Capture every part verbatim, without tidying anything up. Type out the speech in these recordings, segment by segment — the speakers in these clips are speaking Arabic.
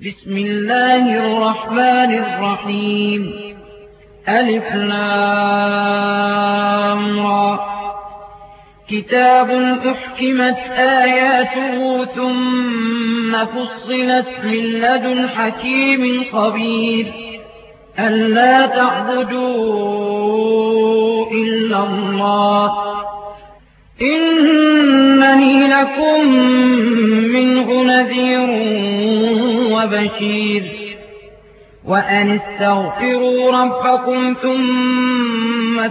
بسم الله الرحمن الرحيم ألف لام را كتاب أحكمت آياته ثم فصلت من لدن حكيم خبير ألا تعبدوا إلا الله إنني لكم منه نذير وبشير وأن استغفروا ربكم ثم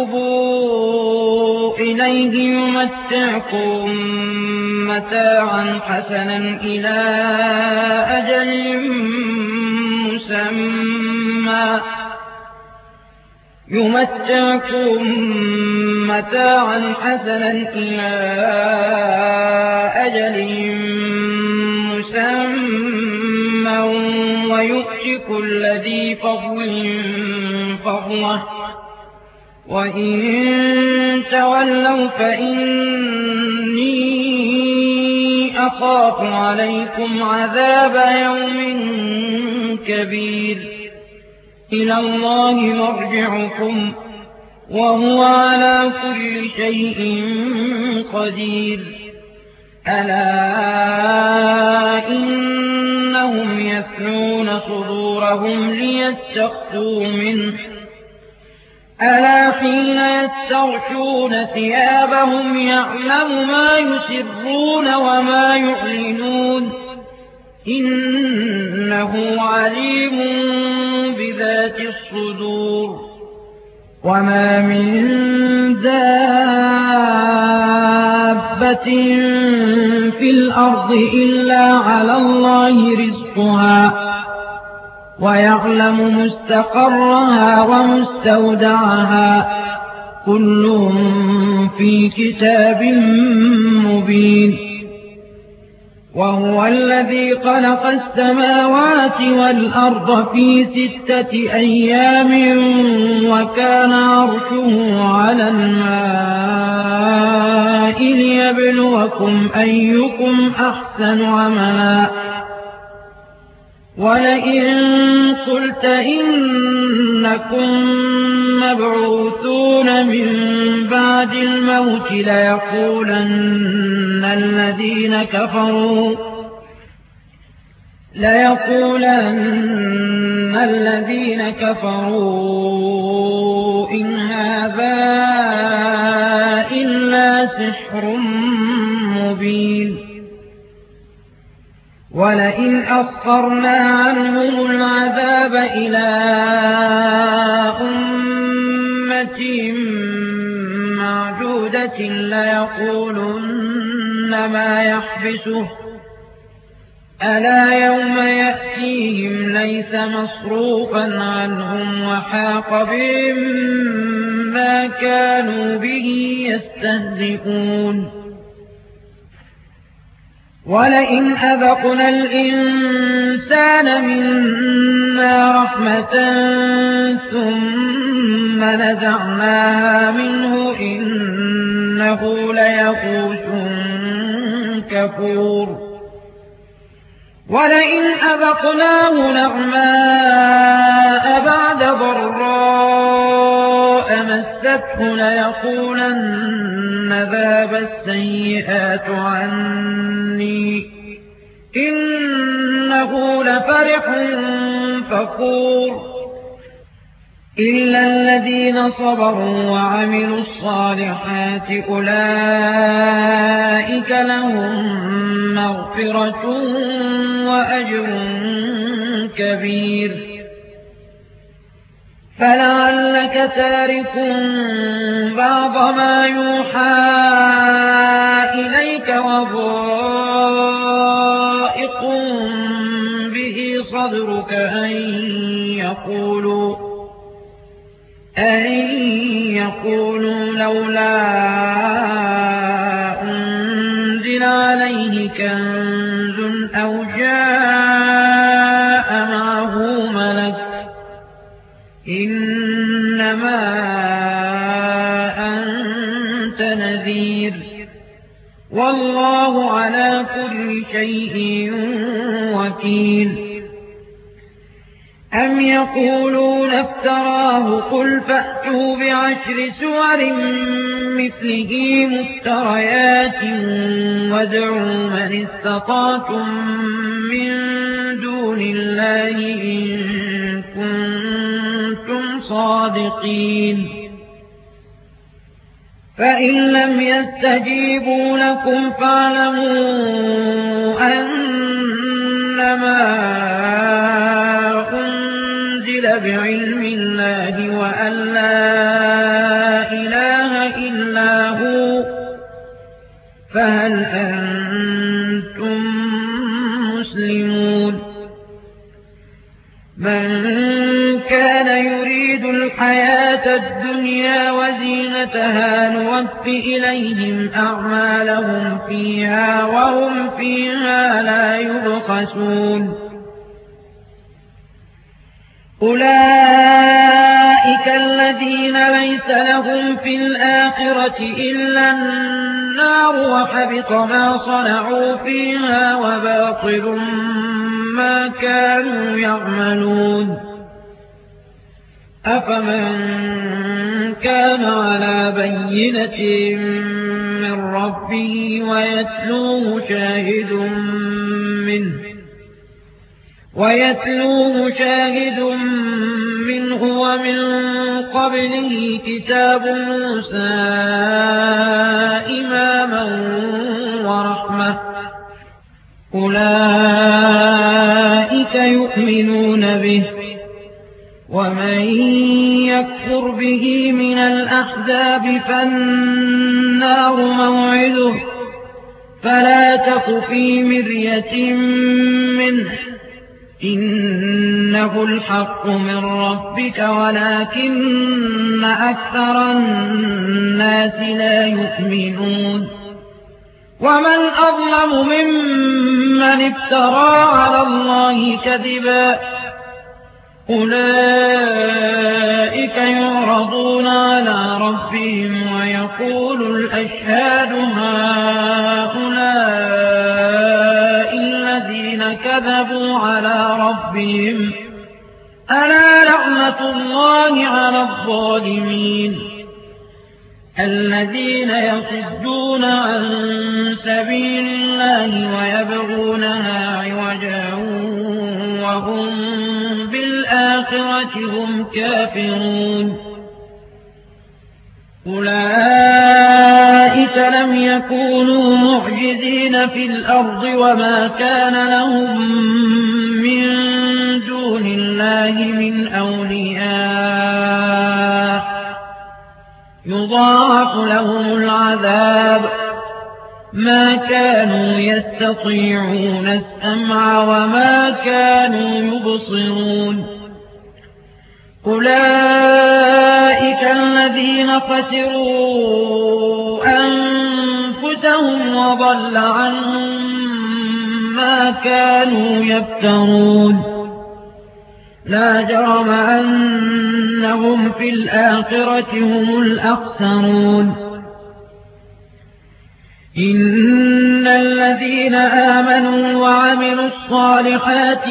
توبوا إليه يمتعكم متاعا حسنا إلى أجل مسمى يمتعكم متاعا حسنا إلى أجل مسمى ويؤتِ كل ذي فضل فضله وإن تولوا فإني أخاف عليكم عذاب يوم كبير إلى الله مرجعكم وهو على كل شيء قدير ألا إنهم يثنون صدورهم ليستخفوا منه ألا حين يستغشون ثيابهم يعلم ما يسرون وما يعلنون إنه عليم بذات الصدور وما من دابة في الأرض إلا على الله رزقها ويعلم مستقرها ومستودعها كل في كتاب مبين وهو الذي خلق السماوات والأرض في ستة أيام وكان عرشه على الماء ليبلوكم أيكم أحسن عملا ولئن قلت إنكم مبعوثون من بعد الموت ليقولن الذين كفروا ليقولن الذين كفروا إن هذا إلا سحر مبين ولئن أخرنا عنهم العذاب إلى أمة معدودة ليقولن ما يحبسه ألا يوم يأتيهم ليس مصروفا عنهم وحاق بهم ما كانوا به يستهزئون ولئن أذقنا الإنسان منا رحمة ثم نزعناها منه إنه ليئوس كفور ولئن أذقناه نعماء بعد ضراء مسته ليقولن ذهب السيئات عني إنه لفرح فخور إلا الذين صبروا وعملوا الصالحات أولئك لهم مغفرة وأجر كبير فلعلك تارك بعض ما يوحى إليك وضائق به صدرك أن يقولوا أن يقولوا لولا أنزل عليه كنز أو جاء معه ملك إنما أنت نذير والله على كل شيء وكيل أم يقولون افتراه قل فأتوا بعشر سور مثله مفتريات وادعوا من استطعتم من دون الله إن كنتم صادقين فإن لم يستجيبوا لكم فاعلموا أنما بعلم الله وأن لا إله إلا هو فهل أنتم مسلمون من كان يريد الحياة الدنيا وزينتها نوف إليهم أعمالهم فيها وهم فيها لا يبخسون أولئك الذين ليس لهم في الآخرة إلا النار وحبط ما صنعوا فيها وباطل ما كانوا يعملون أفمن كان على بينة من ربه ويتلوه شاهد منه ويتلوه شاهد منه ومن قبله كتاب موسى إماما ورحمة أولئك يؤمنون به ومن يكفر به من الأحزاب فالنار موعده فلا تك في مرية منه إنه الحق من ربك ولكن أكثر الناس لا يؤمنون ومن أظلم ممن افترى على الله كذبا أولئك يعرضون على ربهم ويقول الأشهاد هؤلاء الذين كذبوا على ربهم ألا لعنة الله على الظالمين الذين يصدون عن سبيل الله ويبغونها عوجا وهم بالآخرة هم كافرون أولئك لم يكونوا معجزين في الأرض وما كان لهم من دون الله من أولياء يضاعف لهم العذاب ما كانوا يستطيعون السمع وما كانوا يبصرون أولئك الذين خسروا أنفسهم وضل عنهم ما كانوا يفترون لا جرم أنهم في الآخرة هم الأخسرون إن الذين آمنوا وعملوا الصالحات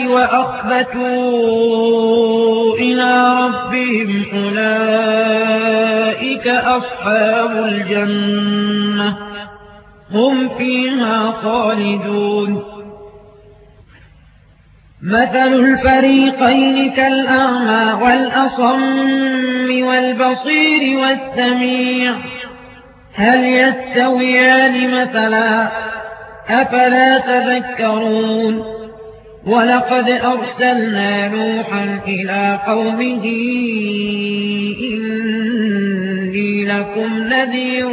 وأخبتوا إلى ربهم أولئك أصحاب الجنة هم فيها خالدون مثل الفريقين كالأعمى والأصم والبصير والسميع هل يستويان مثلا أفلا تذكرون ولقد أرسلنا نوحا إلى قومه إني لكم نذير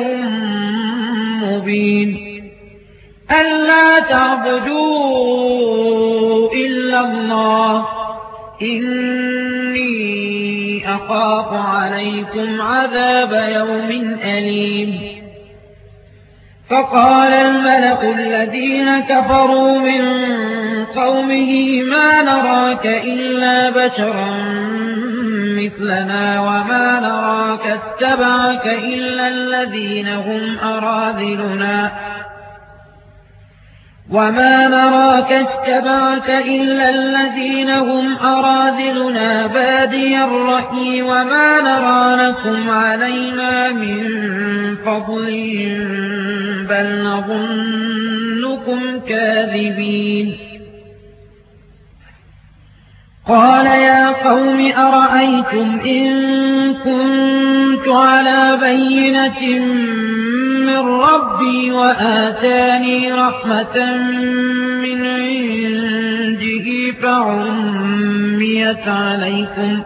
مبين ألا تعبدوا إلا الله إني أخاف عليكم عذاب يوم أليم فقال الملأ الذين كفروا من قومه ما نراك إلا بشرا مثلنا وما نراك اتبعك إلا الذين هم أراذلنا وما نراك اتبعك إلا الذين هم أراذلنا بادي الرأي وما نرى لكم علينا من فضل بل نظنكم كاذبين قال يا قوم أرأيتم إن كنت على بينة من ربي وآتاني رحمة من عنده فعميت عليكم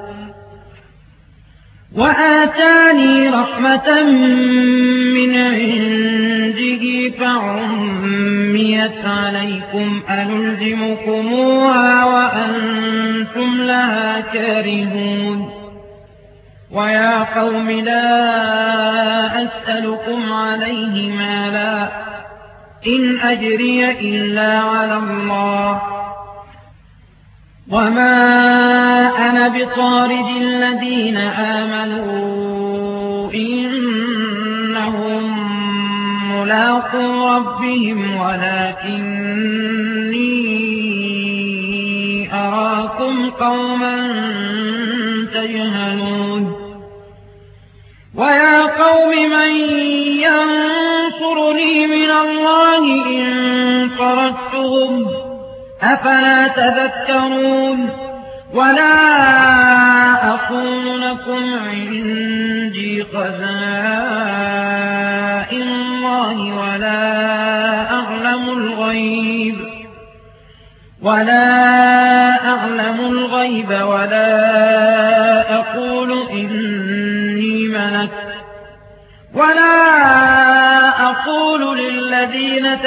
وآتاني رحمة من عنده فعميت عليكم أنلزمكموها وأنتم لها كارهون ويا قوم لا أسألكم عليه مالا إن أجري إلا على الله وما أنا بطارد الذين آمنوا إنهم ملاقو ربهم ولكني أراكم قوما تجهلون ويا قوم من ينصرني من الله إن طردتهم أفلا تذكرون ولا أقول لكم عندي خزائن الله ولا أعلم الغيب ولا أعلم الغيب ولا أقول إني ملك ولا أقول للذين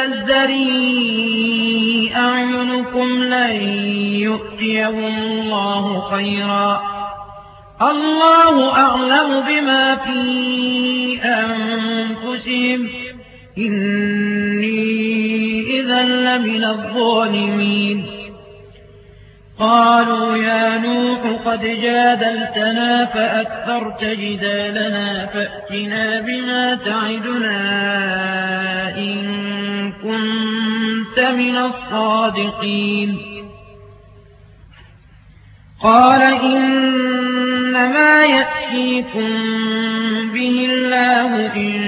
تزدري أعينكم لن يؤتيهم الله خيرا الله أعلم بما في أنفسهم إني إذا لمن الظالمين قالوا يا نوح قد جادلتنا فأكثرت جدالنا فأتنا بما تعدنا إن كنت من الصادقين قال إنما يأتيكم به الله إن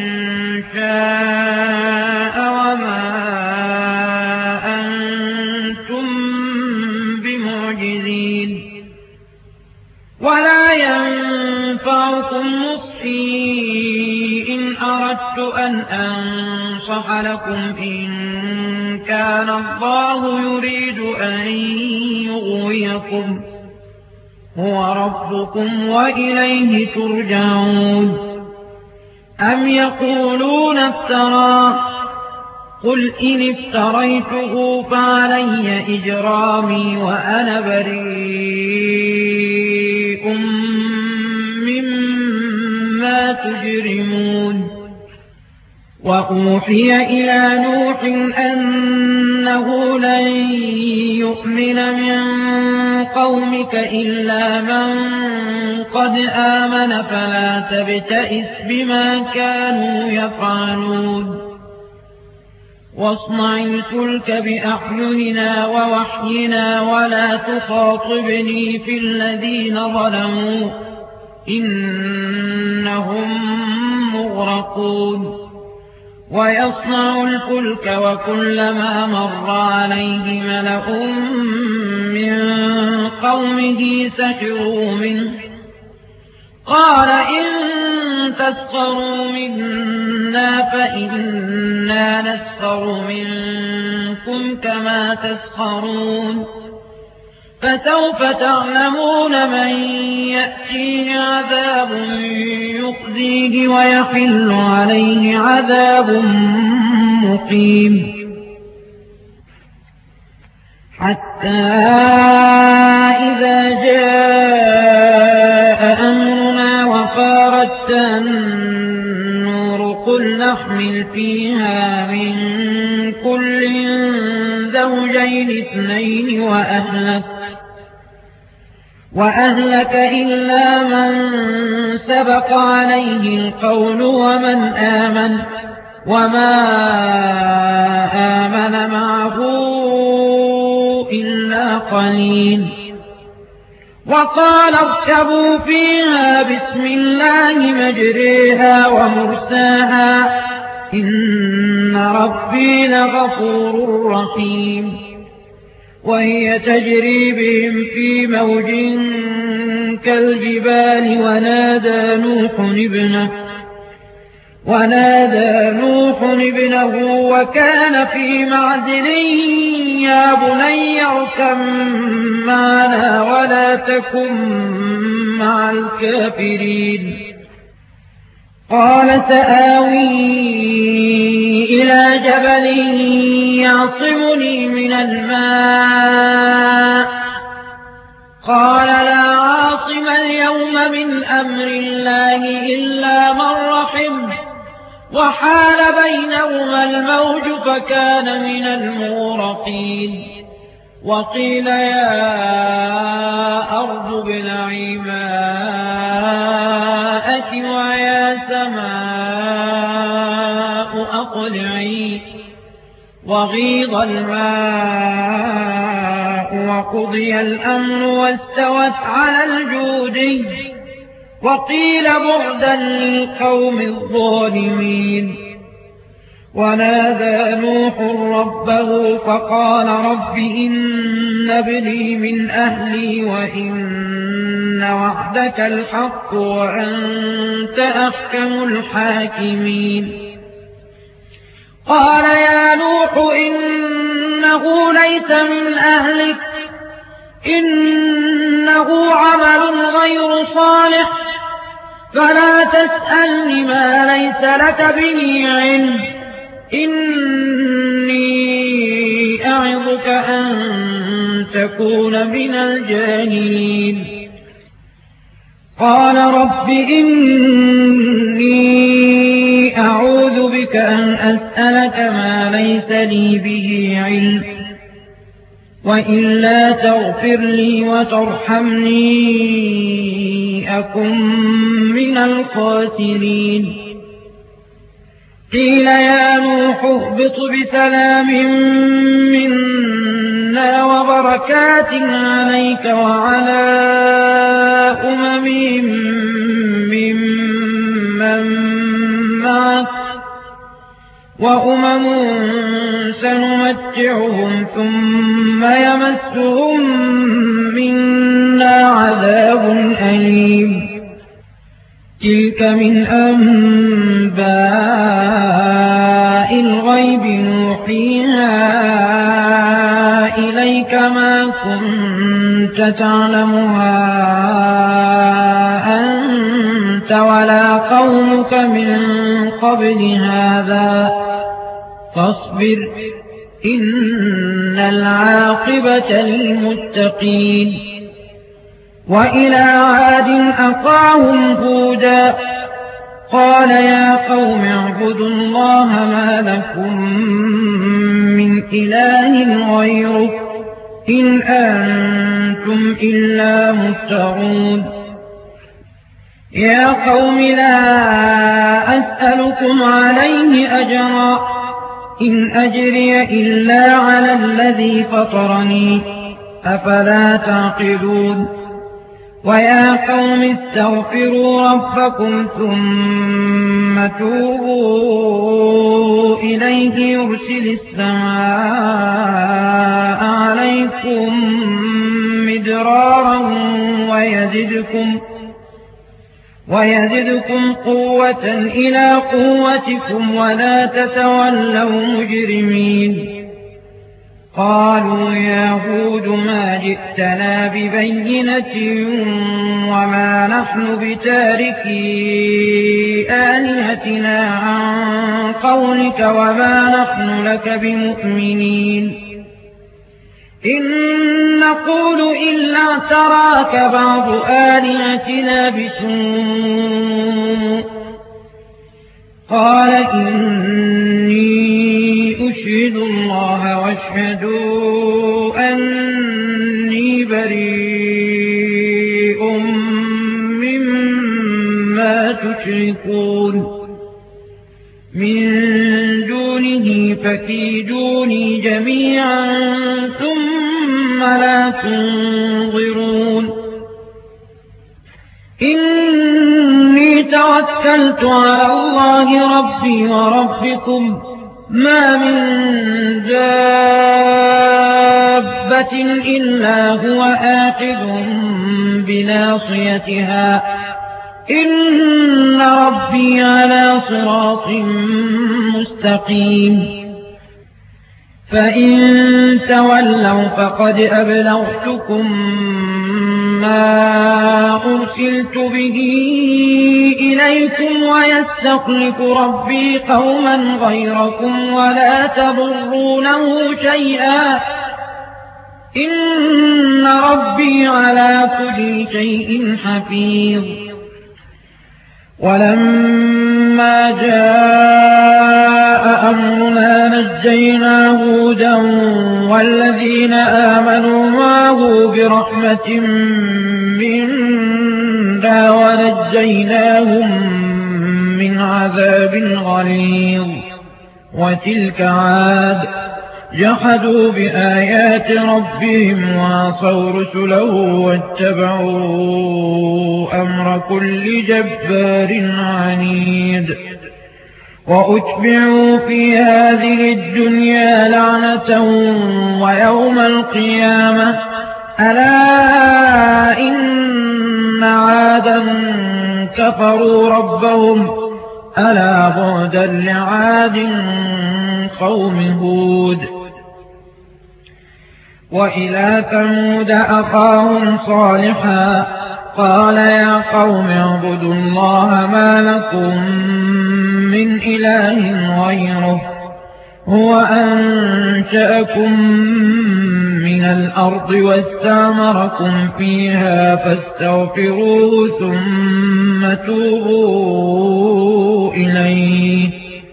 شاء وما أنتم بمعجزين ولا ينفعكم نصحي إن أردت أن أنصح لكم إن كان الله يريد أن يغويكم هو ربكم وإليه ترجعون أم يقولون افترى قل إن افتريته فعلي إجرامي وأنا بريء مما تجرمون وأوحي إلى نوح أنه لن يؤمن من قومك إلا من قد آمن فلا تبتئس بما كانوا يفعلون واصنع الفلك بأعيننا ووحينا ولا تخاطبني في الذين ظلموا إنهم مغرقون ويصنع الفلك وكلما مر عليه ملأ من قومه سخروا منه قال إن تسخروا منا فإنا نسخر منكم كما تسخرون فسوف تعلمون من يأتيه عذاب يخزيه ويحل عليه عذاب مقيم حتى إذا جاء أمرنا وفارت النور قل نحمل فيها من كل زوجين اثنين وأهلك وأهلك إلا من سبق عليه القول ومن آمن وما آمن معه إلا قليل. وقال اركبوا فيها بسم الله مجريها ومرساها إن ربي لغفور رحيم. وهي تجري بهم في موج كالجبال ونادى نوح ابنه ونادى نوح ابنه وكان في معزل يا بني اركب معنا ولا تكن مع الكافرين. قال سآوي إلى جبل يعصمني من الماء قال لا عاصم اليوم من أمر الله إلا من رحمه وحال بينهما الموج فكان من المغرقين. وقيل يا أرض ابلعي ماءك ويا سماء أقلعي وغيض الماء وقضي الأمر واستوت على الجودي وقيل بعدا للقوم الظالمين. ونادى نوح ربه فقال رب إن ابني من أهلي وإن وعدك الحق وأنت أحكم الحاكمين. قال يا نوح إنه ليس من أهلك إنه عمل غير صالح فلا تسألني ما ليس لك به علم إني أعظك أن تكون من الجاهلين. قال رب إني أعوذ بك أن أسألك ما ليس لي به علم وإلا تغفر لي وترحمني أكن من الخاسرين. قيل يا نوح اهبط بسلام منا وبركات عليك وعلى أمم ممن معك وأمم سنمتعهم ثم يمسهم منا عذاب أليم. تلك من أنباء الغيب نوحيها إليك ما كنت تعلمها أنت ولا قومك من قبل هذا فاصبر إن العاقبة للمتقين. وإلى عاد أخاهم هودا قال يا قوم اعبدوا الله ما لكم من إله غيره إن أنتم إلا مفترون. يا قوم لا أسألكم عليه أجرا إن أجري إلا على الذي فطرني أفلا تعقلون. ويا قوم استغفروا ربكم ثم توبوا إليه يرسل السماء عليكم مدرارا ويزدكم ويزدكم قوة إلى قوتكم ولا تتولوا مجرمين. قالوا يا هود ما جئتنا ببينة وما نحن بتاركي آلهتنا عن قولك وما نحن لك بمؤمنين إن نقول إلا اعتراك بعض آلهتنا بسوء. قال إني أشهد الله واشهدوا أني بريء مما تشركون من فكيدوني جميعا ثم لا تنظرون إني توكلت على الله ربي وربكم ما من دابة إلا هو آخذ بناصيتها إن ربي على صراط مستقيم فإن تولوا فقد أبلغتكم ما أرسلت به إليكم ويستخلف ربي قوما غيركم ولا تضرونه شيئا إن ربي على كل شيء حفيظ ولما جاء أمرنا نجينا هودا والذين آمنوا معه برحمة منا ونجيناهم من عذاب غليظ وتلك عاد جحدوا بآيات ربهم وعصوا رسله واتبعوا أمر كل جبار عنيد وأتبعوا في هذه الدنيا لعنة ويوم القيامة ألا إن عادا كفروا ربهم ألا بعدا لعاد قوم هود وإلى ثمود أخاهم صالحا قال يا قوم اعبدوا الله ما لكم من إله غيره هو أنشأكم من الأرض واستعمركم فيها فاستغفروه ثم توبوا إليه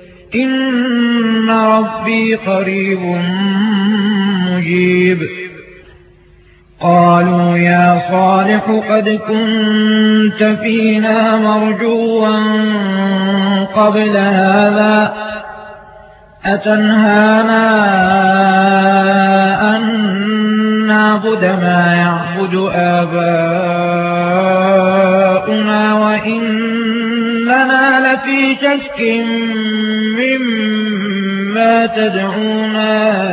إن ربي قريب مجيب قالوا يا صالح قد كنت فينا مرجوا قبل هذا أتنهانا أن نعبد ما يعبد آباؤنا وإننا لفي شك مما تدعونا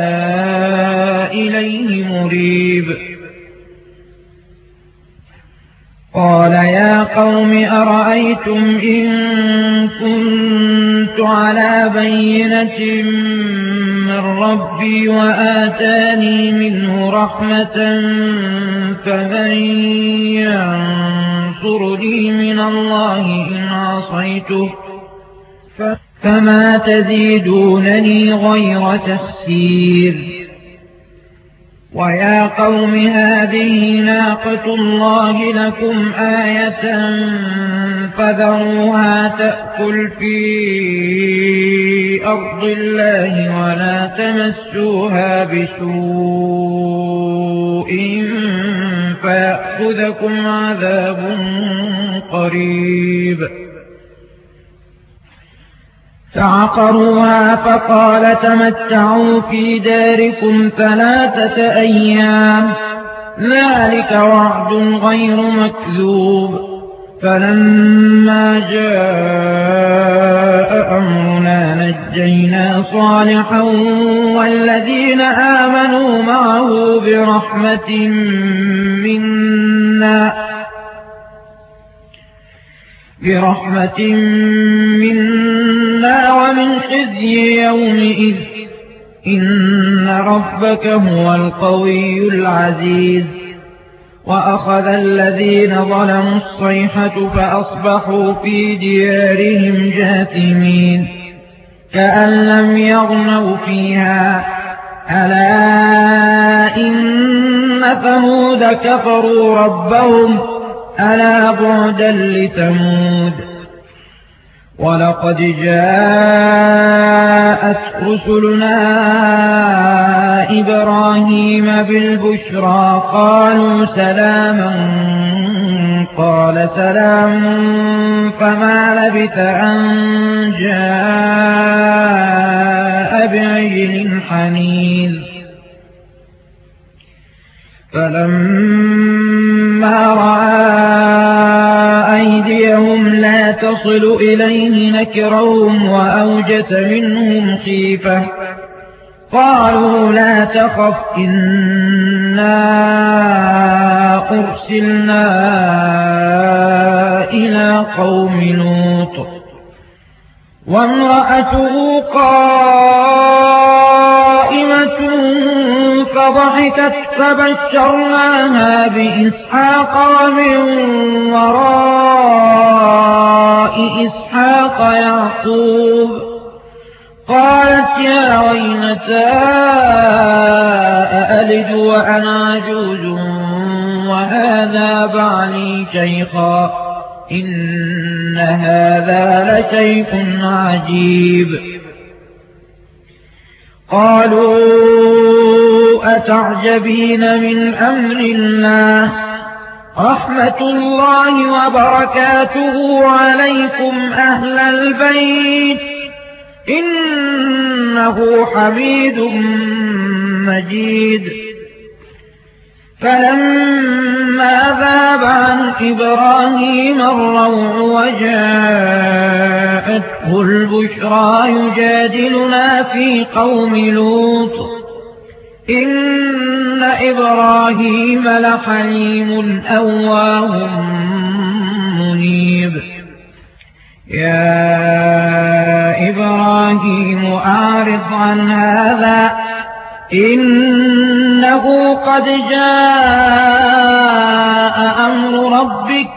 إليه مريب قال يا قوم أرأيتم إن كنت على بينة من ربي وآتاني منه رحمة فمن ينصرني من الله إن عصيته فما تزيدونني غير تخسير ويا قوم هذه ناقة الله لكم آية فذروها تأكل في أرض الله ولا تمسوها بسوء فيأخذكم عذاب قريب فعقروها فقال تمتعوا في داركم ثلاثة أيام ذلك وعد غير مكذوب فلما جاء أمرنا نجينا صالحا والذين آمنوا معه برحمة منا برحمة منا ومن خزي يومئذ إن ربك هو القوي العزيز وأخذ الذين ظلموا الصيحة فأصبحوا في ديارهم جاثمين كأن لم يغنوا فيها ألا إن ثمود كفروا ربهم ألا بعدا لثمود ولقد جاءت رسلنا إبراهيم بالبشرى قالوا سلاما قال سلام فما لبث أن جاء بعجل حنيذ. فلما رأى أيديهم لا تصل إليه نكرهم وأوجس منهم خيفة. قالوا لا تخف إنا أرسلنا إلى قوم لوط وامرأته قائمة فضحكت فبشرناها بإسحاق ومن وراء إسحاق يعقوب. قالت يا ويلتى أألد وأنا عجوز وهذا بعلي شيخا إن هذا لشيء عجيب. قالوا أتعجبين من أمر الله رحمة الله وبركاته عليكم أهل البيت إنه حميد مجيد. فلما ذاب عن إبراهيم الروع وجاءته البشرى يجادلنا في قوم لوط إن إبراهيم لحليم أواه منيب. يا إبراهيم أعرض عن هذا إنه قد جاء أمر ربك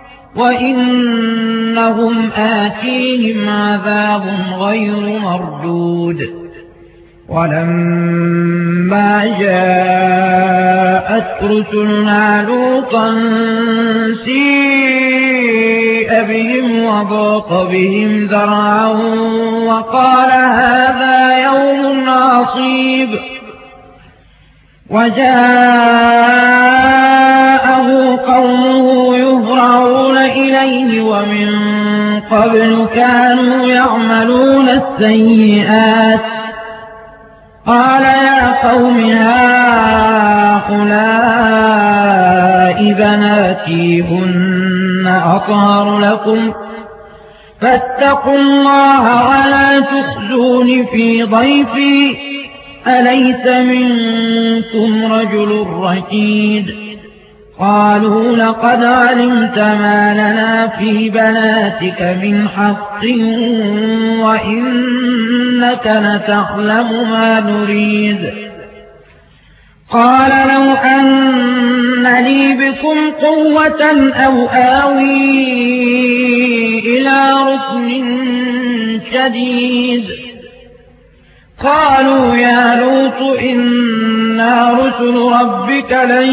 وإنهم آتيهم عذاب غير مردود. ولما جاءت رسلنا لوطا سيء بهم وضاق بهم ذرعا وقال هذا يوم عصيب. وجاءه قومه يهرعون إليه ومن قبل كانوا يعملون السيئات. قال يا قوم هؤلاء بناتي هن أطهر لكم فاتقوا الله ولا تخزون في ضيفي أليس منكم رجل رشيد. قالوا لقد علمت ما لنا في بناتك من حق وإنك لتعلم ما نريد. قال لو أن لي بكم قوة أو آوي إلى ركن شديد. قالوا يا لوط إنا رسل ربك لن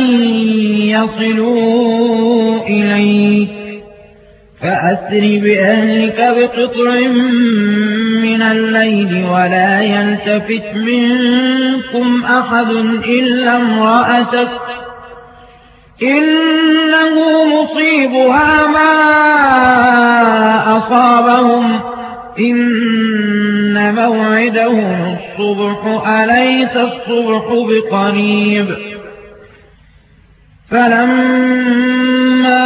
يصلوا إليك فأسر بأهلك بقطع من الليل ولا يلتفت منكم أحد إلا امرأتك إنه مصيبها ما أصابهم إن موعدهم الصبح أليس الصبح بقريب. فلما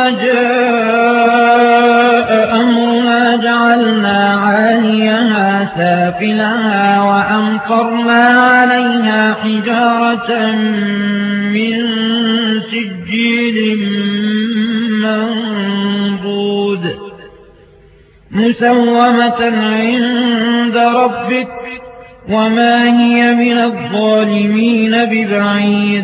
جاء أمرنا جعلنا عاليها سافلها وأمطرنا عليها حجارة من سجيل منضود مسومة عند ربك وما هي من الظالمين ببعيد.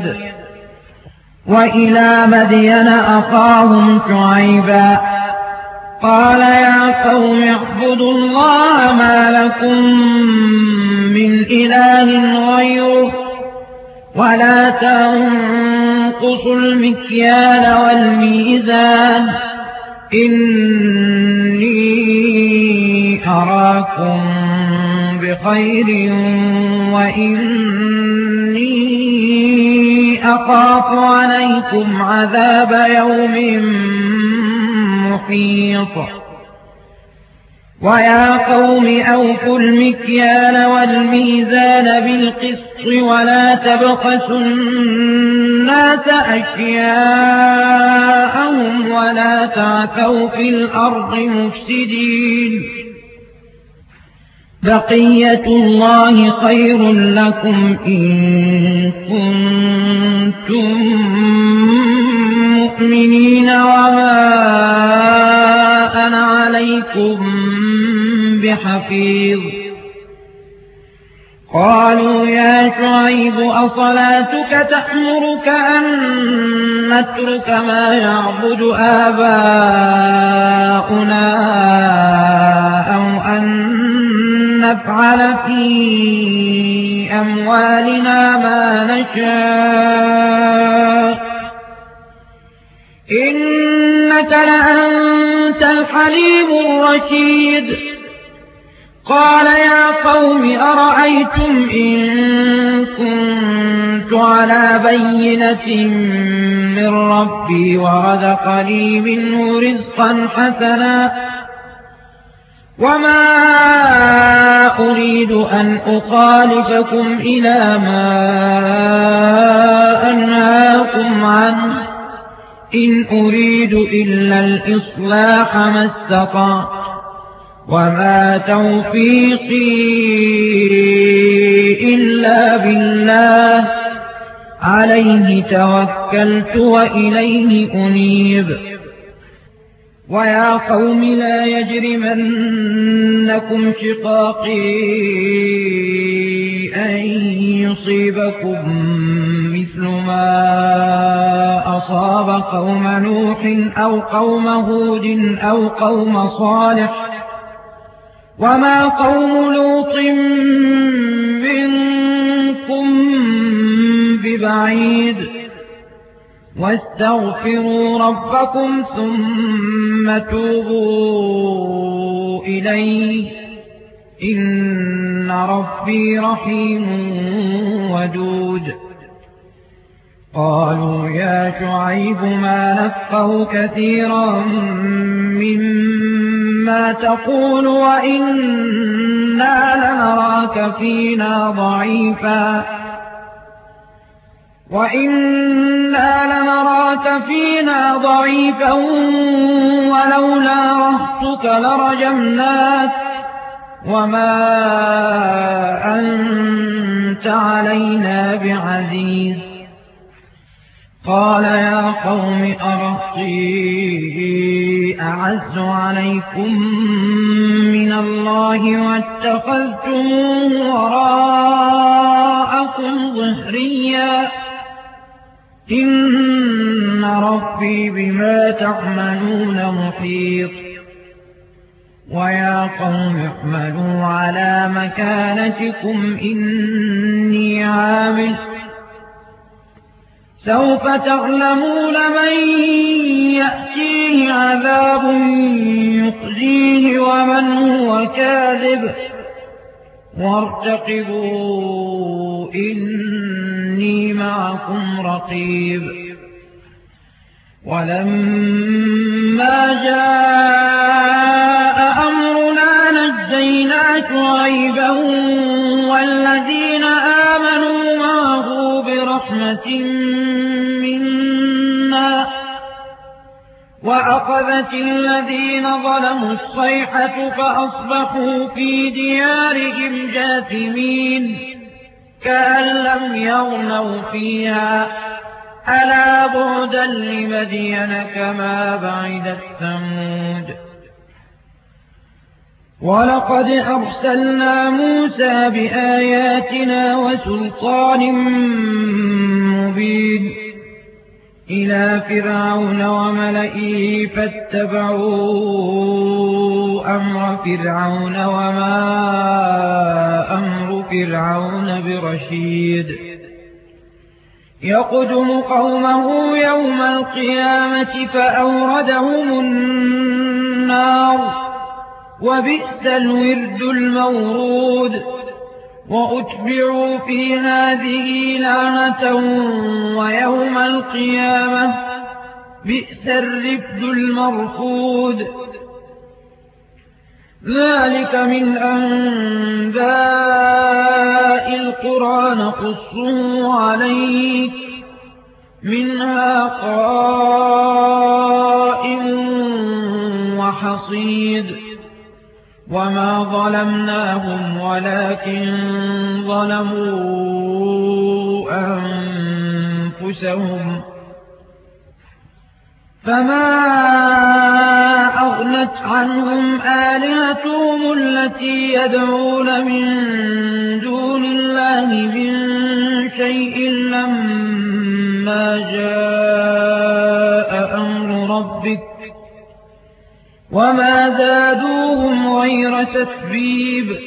وإلى مدين أخاهم شعيبا قال يا قوم اعبدوا الله ما لكم من إله غيره ولا تنقصوا المكيال والميزان إني أراكم بخير وإني أخاف عليكم عذاب يوم محيط. ويا قوم أوفوا المكيال والميزان بالقسط ولا تبخسوا الناس أشياءهم ولا تعثوا في الأرض مفسدين بقية الله خير لكم إن كنتم مؤمنين وما أنا عليكم بحفيظ قالوا يا شعيب أصلاتك تأمرك أن نترك ما يعبد آباؤنا أو أن نفعل في أموالنا ما نشاء إنك لأنت الحليم الرشيد قال يا قوم أرأيتم إن كنت على بينة من ربي ورزقني منه رزقا حسنا وما أريد أن أخالفكم إلى ما أنهاكم عنه إن أريد إلا الإصلاح ما استطعت وما توفيقي إلا بالله عليه توكلت وإليه أنيب ويا قوم لا يجرمنكم شقاقي أن يصيبكم مثل ما أصاب قوم نوح أو قوم هود أو قوم صالح وما قوم لوط منكم ببعيد واستغفروا ربكم ثم توبوا إليه إن ربي رحيم ودود قالوا يا شعيب ما نفقه كثيرا مما تقول وإنا لنراك فينا ضعيفا وإنا لنراك فينا ضعيفا ولولا رهطك لرجمناك وما أنت علينا بعزيز قال يا قوم أرهطي أعز عليكم من الله واتخذتموه وراءكم ظهريا إن ربي بما تعملون محيط ويا قوم اعملوا على مكانتكم إني عامل سوف تعلمون من يأتيه عذاب يخزيه ومن هو كاذب وارتقبوا إني معكم رقيب ولما جاء أمرنا نجينا شعيبا والذين آمنوا معه برحمة منا وأخذت الذين ظلموا الصيحة فأصبحوا في ديارهم جاثمين كأن لم يغنوا فيها ألا بعدا لمدين كما بعدت ثمود ولقد أرسلنا موسى بآياتنا وسلطان مبين إلى فرعون وملئه فاتبعوا أمر فرعون وما أمر فرعون برشيد يقدم قومه يوم القيامة فأوردهم النار وبئس الورد المورود وأتبعوا في هذه لعنة ويوم القيامة بئس الرفد المرفود ذلك من أنباء القرى نقصه عليك منها قائم وحصيد وما ظلمناهم ولكن ظلموا أنفسهم فما أغنت عنهم آلهتهم التي يدعون من دون الله من شيء لما جاء أمر ربك وما زادوهم غير تتبيب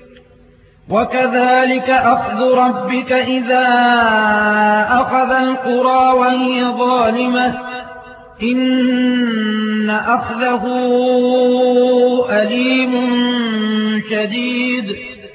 وكذلك أخذ ربك إذا أخذ القرى وهي ظالمة إن أخذه أليم شديد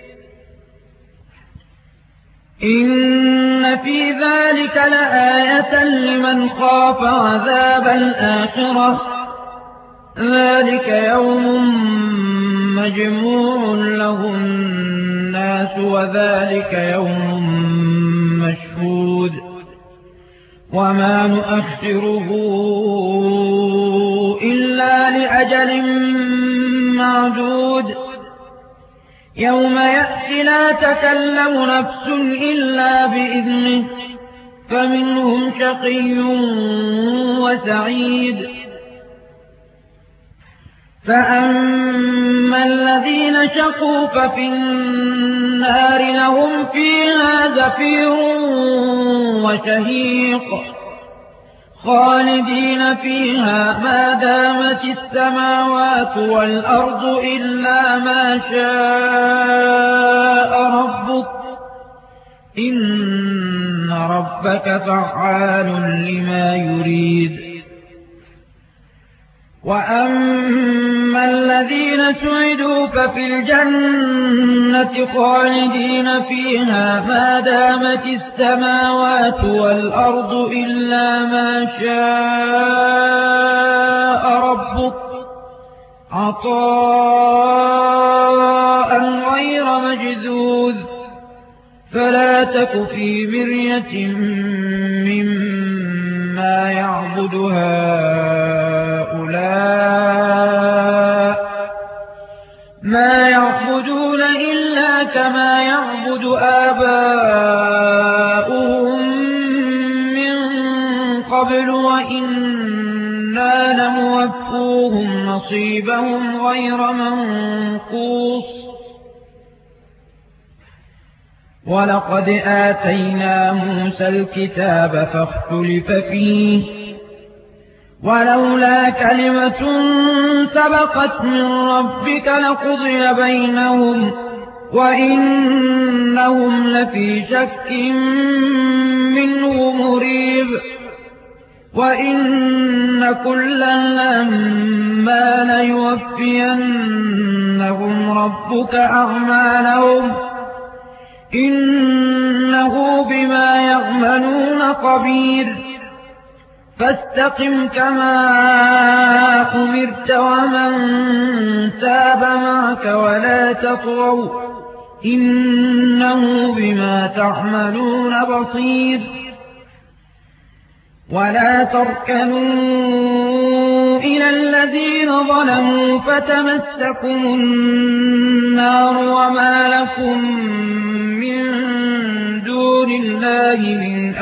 إن في ذلك لآية لمن خاف عذاب الآخرة ذلك يوم مجموع له الناس وذلك يوم مشهود وما نؤخره إلا لأجل معدود يوم يأتي لا تكلم نفس إلا بإذنه فمنهم شقي وسعيد فأما الذين شقوا ففي النار لهم فيها زفير وشهيق خالدين فيها ما دامت السماوات والأرض إلا ما شاء ربك إن ربك فعال لما يريد وأما الذين سعدوا ففي الجنة خالدين فيها ما دامت السماوات والأرض إلا ما شاء ربك عطاء غير مجذوذ فلا تك في مرية مما يعبد هؤلاء ما يعبدون إلا كما يعبد آباؤهم من قبل وإنا لموفوهم نصيبهم غير منقوص ولقد آتينا موسى الكتاب فاختلف فيه ولولا كلمة سبقت من ربك لقضي بينهم وإنهم لفي شك منه مريب وإن كلا لما ليوفينهم ربك أعمالهم إنه بما يعملون خبير فاستقم كما أمرت ومن تاب معك ولا تطغوا إنه بما تعملون بصير ولا تركنوا إلى الذين ظلموا فتمسكم النار وما لكم من دون الله من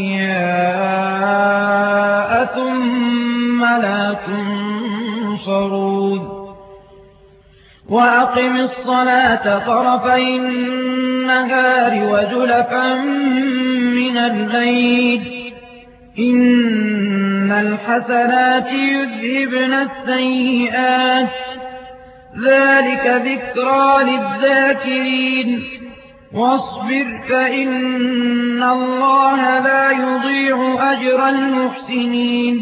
أولياء ثم لا تنصرون وأقم الصلاة طرفي النهار وزلفا من الليل إن الحسنات يذهبن السيئات ذلك ذكرى للذاكرين واصبر فإن الله لا يضيع أجر المحسنين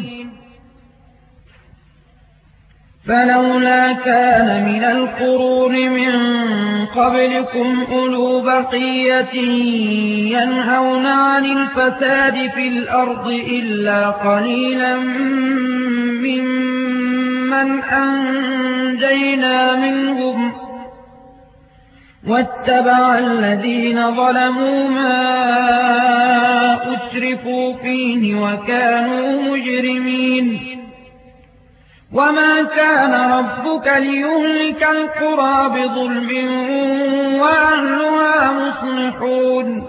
فلولا كان من القرون من قبلكم أولو بقية ينهون عن الفساد في الأرض إلا قليلا ممن أنجينا منهم واتبع الذين ظلموا ما أترفوا فيه وكانوا مجرمين وما كان ربك ليهلك القرى بظلم وأهلها مصلحون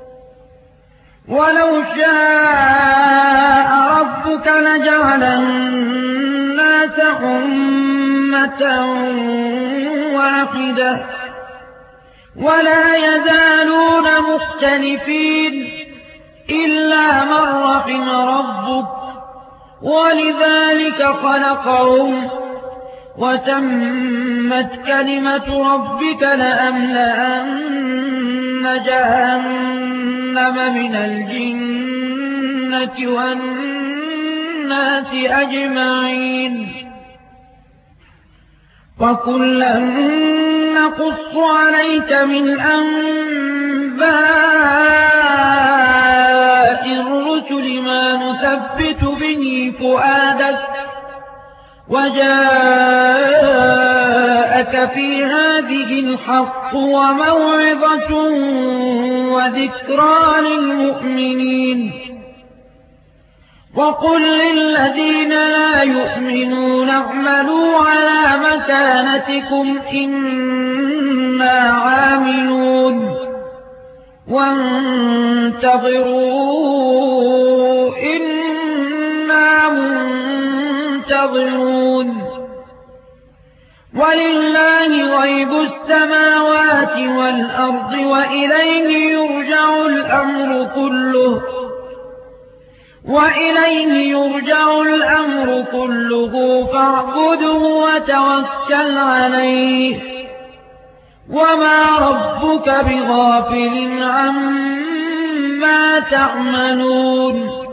ولو شاء ربك لجعل الناس أمة واحدة ولا يزالون مختلفين إلا من رحم ربك ولذلك خلقهم وتمت كلمة ربك لأملأن جهنم من الجنة والناس أجمعين وكلا نقص عليك من أنباء الرسل ما نثبت به فؤادك وجاءك في هذه الحق وموعظة وذكرى للمؤمنين وقل للذين لا يؤمنون اعملوا على مكانتكم إنا عاملون وانتظروا إنا منتظرون ولله غيب السماوات والأرض وإليه يرجع الأمر كله وإليه يرجع الأمر كله فاعبده وتوكل عليه وما ربك بغافل عما تعملون